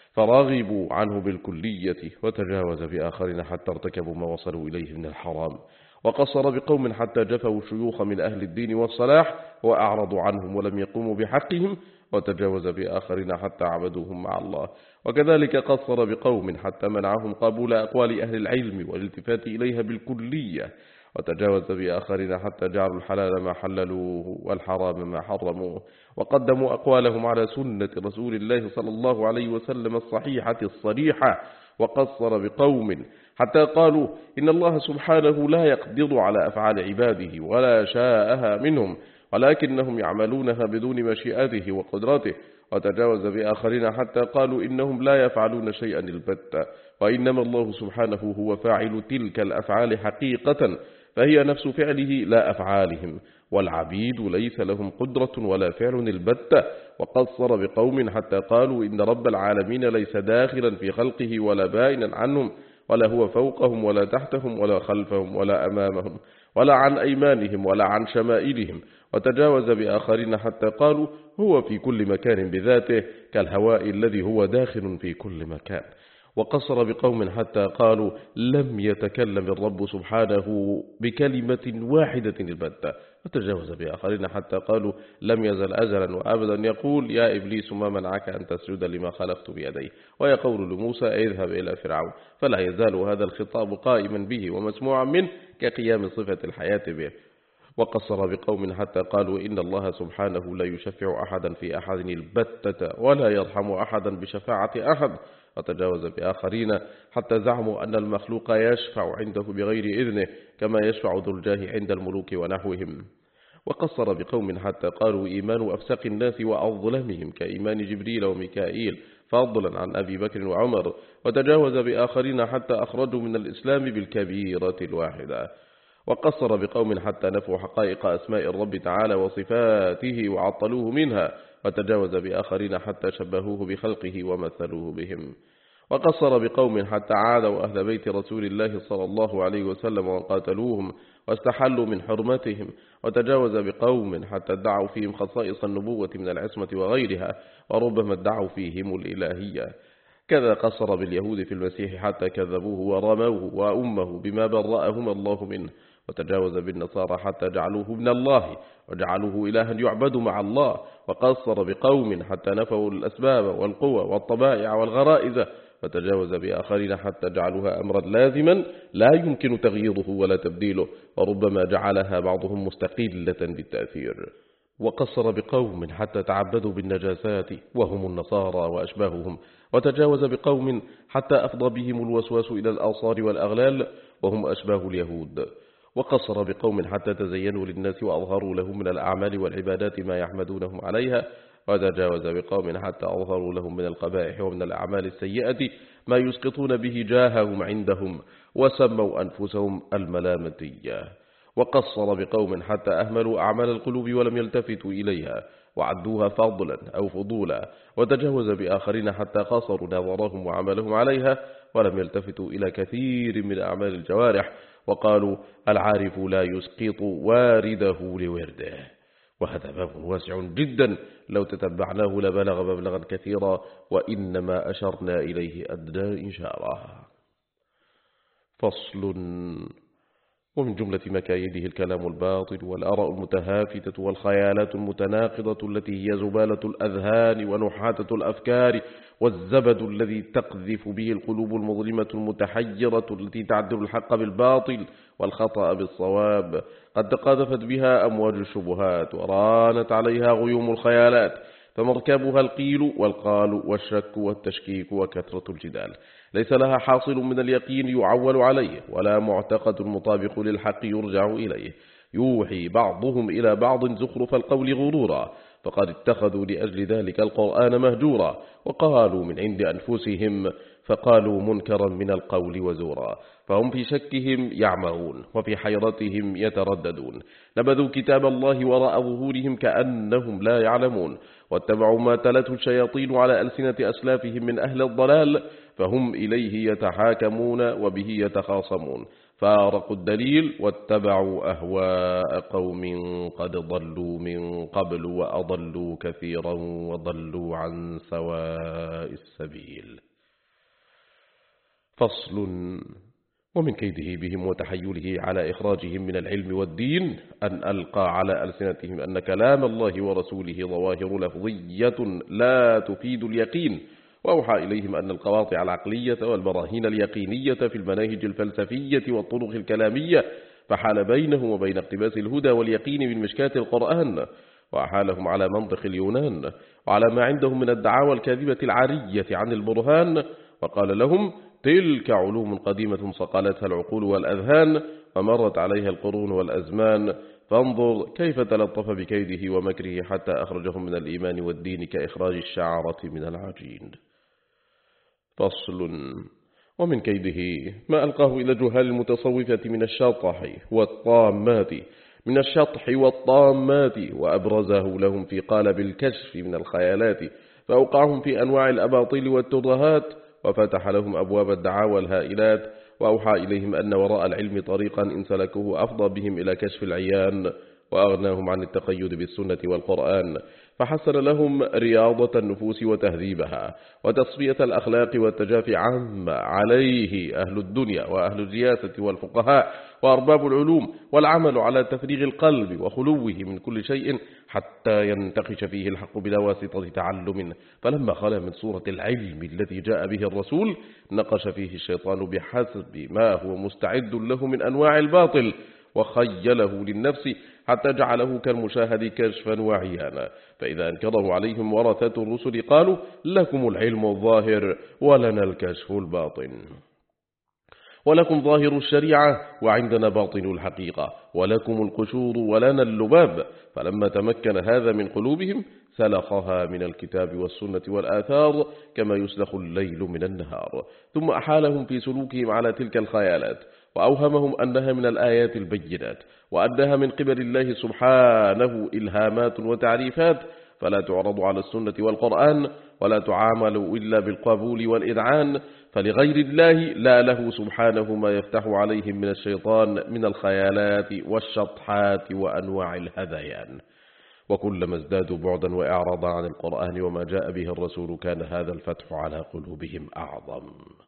فرغبوا عنه بالكلية، وتجاوز بآخرين حتى ارتكبوا ما وصلوا إليه من الحرام. وقصر بقوم حتى جفوا شيوخ من أهل الدين والصلاح وأعرضوا عنهم ولم يقوموا بحقهم، وتجاوز بآخرين حتى عبدوهم مع الله. وكذلك قصر بقوم حتى منعهم قبول أقوال أهل العلم والالتفات إليها بالكلية، وتجاوز بآخرين حتى جعلوا الحلال ما حللوه والحرام ما حرموه، وقدموا أقوالهم على سنة رسول الله صلى الله عليه وسلم الصحيحة الصريحة. وقصر بقوم حتى قالوا إن الله سبحانه لا يقدر على أفعال عباده ولا شاءها منهم، ولكنهم يعملونها بدون مشيئته وقدرته. وتجاوز بآخرين حتى قالوا إنهم لا يفعلون شيئا البتة، وإنما الله سبحانه هو فاعل تلك الأفعال حقيقة، فهي نفس فعله لا أفعالهم، والعبيد ليس لهم قدرة ولا فعل البتة. وقصر بقوم حتى قالوا إن رب العالمين ليس داخلا في خلقه ولا بائنا عنهم، ولا هو فوقهم ولا تحتهم ولا خلفهم ولا أمامهم ولا عن أيمانهم ولا عن شمائلهم. وتجاوز بآخرين حتى قالوا هو في كل مكان بذاته كالهواء الذي هو داخل في كل مكان. وقصر بقوم حتى قالوا لم يتكلم الرب سبحانه بكلمة واحدة البتة. وتجاوز بآخرين حتى قالوا لم يزل أزلا وأبدا يقول يا إبليس ما منعك أن تسجد لما خلقت بيدي، ويقول لموسى اذهب إلى فرعون، فلا يزال هذا الخطاب قائما به ومسموعا منه كقيام صفة الحياة به. وقصر بقوم حتى قالوا إن الله سبحانه لا يشفع أحدا في أحد البتة ولا يرحم أحدا بشفاعة أحد. وتجاوز بآخرين حتى زعموا أن المخلوق يشفع عنده بغير إذنه كما يشفع ذو الجاه عند الملوك ونحوهم. وقصر بقوم حتى قالوا إيمان أفسق الناس وأظلمهم كإيمان جبريل وميكائيل فضلا عن أبي بكر وعمر. وتجاوز بآخرين حتى أخرجوا من الإسلام بالكبيرة الواحدة. وقصر بقوم حتى نفوا حقائق أسماء الرب تعالى وصفاته وعطلوه منها. وتجاوز بآخرين حتى شبهوه بخلقه ومثلوه بهم. وقصر بقوم حتى عادوا أهل بيت رسول الله صلى الله عليه وسلم وقاتلوهم واستحلوا من حرمتهم. وتجاوز بقوم حتى ادعوا فيهم خصائص النبوة من العصمة وغيرها، وربما ادعوا فيهم الإلهية. كذا قصر باليهود في المسيح حتى كذبوه ورموه وأمه بما برأهم الله منه. وتجاوز بالنصارى حتى جعلوه ابن الله وجعلوه إلها يعبد مع الله. وقصر بقوم حتى نفوا الأسباب والقوى والطبائع والغرائز. وتجاوز بآخرين حتى جعلوها أمرا لازما لا يمكن تغييره ولا تبديله، وربما جعلها بعضهم مستقلة بالتأثير. وقصر بقوم حتى تعبدوا بالنجاسات وهم النصارى وأشباههم، وتجاوز بقوم حتى أفضى بهم الوسواس إلى الآصار والأغلال وهم أشباه اليهود، وقصر بقوم حتى تزينوا للناس وأظهروا لهم من الأعمال والعبادات ما يحمدونهم عليها، وتجاوز بقوم حتى أظهروا لهم من القبائح ومن الأعمال السيئة ما يسقطون به جاههم عندهم وسموا أنفسهم الملامتية، وقصر بقوم حتى أهملوا أعمال القلوب ولم يلتفتوا إليها وعدوها فضلا أو فضولا، وتجاوز بآخرين حتى قصروا نظرهم وعملهم عليها ولم يلتفتوا إلى كثير من أعمال الجوارح، وقالوا العارف لا يسقط وارده لورده. وهذا باب واسع جدا لو تتبعناه لبلغ مبلغا كثيرا، وإنما أشرنا إليه أدنى إشارة. فصل. ومن جملة مكايده الكلام الباطل والآراء المتهافتة والخيالات المتناقضة التي هي زبالة الأذهان ونحاتة الأفكار والزبد الذي تقذف به القلوب المظلمة المتحيرة التي تعدل الحق بالباطل والخطأ بالصواب، قد تقاذفت بها أمواج الشبهات ورانت عليها غيوم الخيالات، فمركبها القيل والقال والشك والتشكيك وكثرة الجدال، ليس لها حاصل من اليقين يعول عليه ولا معتقد مطابق للحق يرجع إليه، يوحي بعضهم إلى بعض زخرف القول غرورا، فقد اتخذوا لأجل ذلك القرآن مهجورا، وقالوا من عند أنفسهم فقالوا منكرا من القول وزورا، فهم في شكهم يعمهون وفي حيرتهم يترددون، نبذوا كتاب الله وراء ظهورهم كأنهم لا يعلمون، واتبعوا ما تلته الشياطين على ألسنة أسلافهم من أهل الضلال، فهم إليه يتحاكمون وبه يتخاصمون، فارقوا الدليل واتبعوا أهواء قوم قد ضلوا من قبل وأضلوا كثيرا وضلوا عن سواء السبيل. فصل. ومن كيده بهم وتحيله على إخراجهم من العلم والدين أن ألقى على ألسنتهم أن كلام الله ورسوله ظواهر لفظية لا تفيد اليقين، وأوحى إليهم أن القواطع العقلية والبراهين اليقينية في المناهج الفلسفية والطرق الكلامية، فحال بينهم وبين اقتباس الهدى واليقين من مشكاة القرآن، وأحالهم على منطق اليونان وعلى ما عندهم من الدعاوى الكاذبة العارية عن البرهان، وقال لهم تلك علوم قديمة صقلتها العقول والأذهان ومرت عليها القرون والأزمان، فانظر كيف تلطف بكيده ومكره حتى أخرجهم من الإيمان والدين كإخراج الشعرة من العجين. فصل. ومن كيده ما ألقاه إلى جهال المتصوفة من الشطح والطامات وأبرزه لهم في قالب الكشف من الخيالات، فأوقعهم في أنواع الأباطيل والترهات، وفتح لهم أبواب الدعاوى الهائلات، وأوحى إليهم أن وراء العلم طريقا إن سلكوه أفضى بهم إلى كشف العيان، وأغناهم عن التقيد بالسنة والقرآن، فحسن لهم رياضة النفوس وتهذيبها وتصفية الأخلاق والتجافي عما عليه أهل الدنيا وأهل الرياسة والفقهاء وأرباب العلوم، والعمل على تفريغ القلب وخلوه من كل شيء حتى ينتقش فيه الحق بلا واسطة تعلم، فلما خلا من صورة العلم الذي جاء به الرسول نقش فيه الشيطان بحسب ما هو مستعد له من أنواع الباطل، وخيله للنفس حتى جعله كالمشاهد كشفا وعيانا، فإذا أنكره عليهم ورثة الرسل قالوا لكم العلم الظاهر ولنا الكشف الباطن، ولكم ظاهر الشريعة وعندنا باطن الحقيقة، ولكم القشور ولنا اللباب، فلما تمكن هذا من قلوبهم سلخها من الكتاب والسنة والآثار كما يسلخ الليل من النهار، ثم أحالهم في سلوكهم على تلك الخيالات، وأوهمهم أنها من الآيات البينات، وأنها من قبل الله سبحانه إلهامات وتعريفات، فلا تعرض على السنة والقرآن، ولا تعامل إلا بالقبول والإذعان، فلغير الله لا له سبحانه ما يفتح عليهم من الشيطان من الخيالات والشطحات وأنواع الهذيان، وكلما ازدادوا بعدا وإعراضا عن القرآن وما جاء به الرسول كان هذا الفتح على قلوبهم أعظم.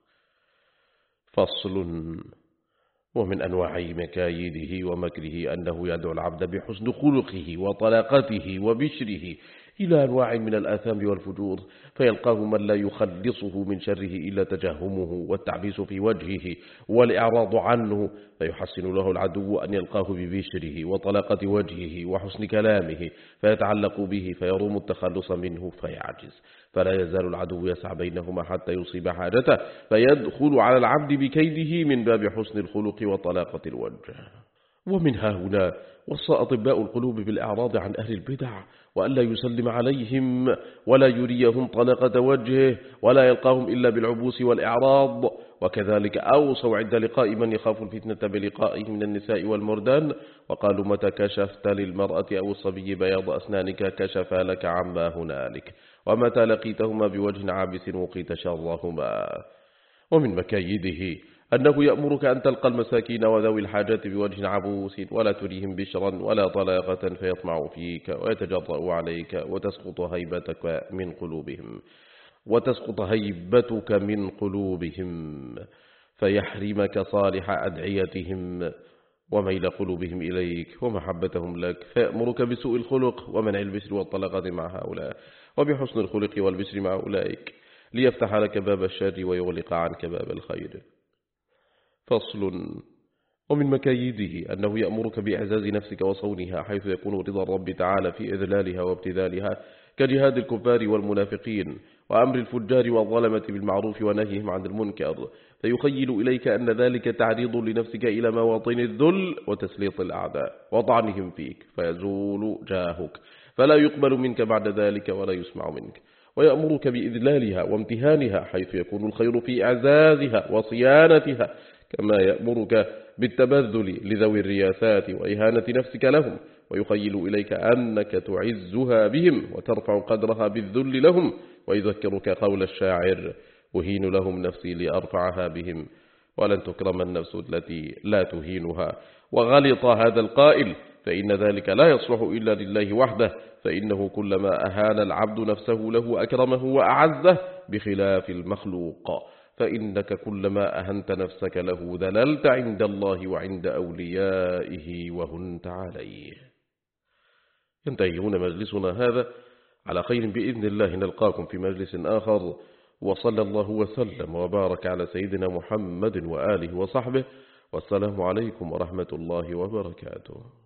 فصل. ومن أنواع مكايده ومكره أنه يدعو العبد بحسن خلقه وطلاقته وبشره إلى أنواع من الآثام والفجور، فيلقاه من لا يخلصه من شره إلا تجهمه والتعبيس في وجهه والإعراض عنه، فيحسن له العدو أن يلقاه ببشره وطلاقة وجهه وحسن كلامه، فيتعلق به فيروم التخلص منه فيعجز، فلا يزال العدو يسعى بينهما حتى يصيب حاجته، فيدخل على العبد بكيده من باب حسن الخلق وطلاقة الوجه. ومن ها هنا وصى أطباء القلوب بالإعراض عن أهل البدع، وأن لا يسلم عليهم ولا يريهم طلاقة وجهه ولا يلقاهم إلا بالعبوس والإعراض. وكذلك أوصوا عند لقاء من يخاف الفتنة بلقائه من النساء والمردان، وقالوا متى كشفت للمرأة أو الصبي بياض أسنانك كشف لك عما هنالك، ومتى لقيتهما بوجه عابس وقيت شرهما. ومن مكايده أنه يأمرك أن تلقى المساكين وذوي الحاجات بوجه عبوس ولا تريهم بشرا ولا طلاقة فيطمع فيك ويتجرأ عليك وتسقط هيبتك من قلوبهم فيحرمك صالح أدعيتهم وميل قلوبهم إليك ومحبتهم لك، فيأمرك بسوء الخلق ومنع البشر والطلاقة مع هؤلاء، وبحسن الخلق والبشر مع أولئك، ليفتح لك باب الشر ويغلق عنك باب الخير. فصل. ومن مكايده أنه يأمرك بإعزاز نفسك وصونها، حيث يكون رضا الرب تعالى في إذلالها وابتذالها، كجهاد الكفار والمنافقين وأمر الفجار والظلمة بالمعروف ونهيهم عن المنكر، فيخيل إليك أن ذلك تعريض لنفسك إلى مواطن الذل وتسليط الأعداء وطعنهم فيك، فيزول جاهك فلا يقبل منك بعد ذلك ولا يسمع منك. ويأمرك بإذلالها وامتهانها، حيث يكون الخير في إعزازها وصيانتها، كما يأمرك بالتبذل لذوي الرياسات وإهانة نفسك لهم، ويخيل إليك أنك تعزها بهم وترفع قدرها بالذل لهم، ويذكرك قول الشاعر: أهين لهم نفسي لأرفعها بهم، ولن تكرم النفس التي لا تهينها. وغلط هذا القائل، فإن ذلك لا يصلح إلا لله وحده، فإنه كلما أهان العبد نفسه له أكرمه وأعزه، بخلاف المخلوق، فإنك كلما أهنت نفسك له ذللت عند الله وعند أوليائه وهنت عليه. ينتهي هنا مجلسنا هذا، على خير بإذن الله نلقاكم في مجلس آخر، وصلى الله وسلم وبارك على سيدنا محمد وآله وصحبه، والسلام عليكم ورحمة الله وبركاته.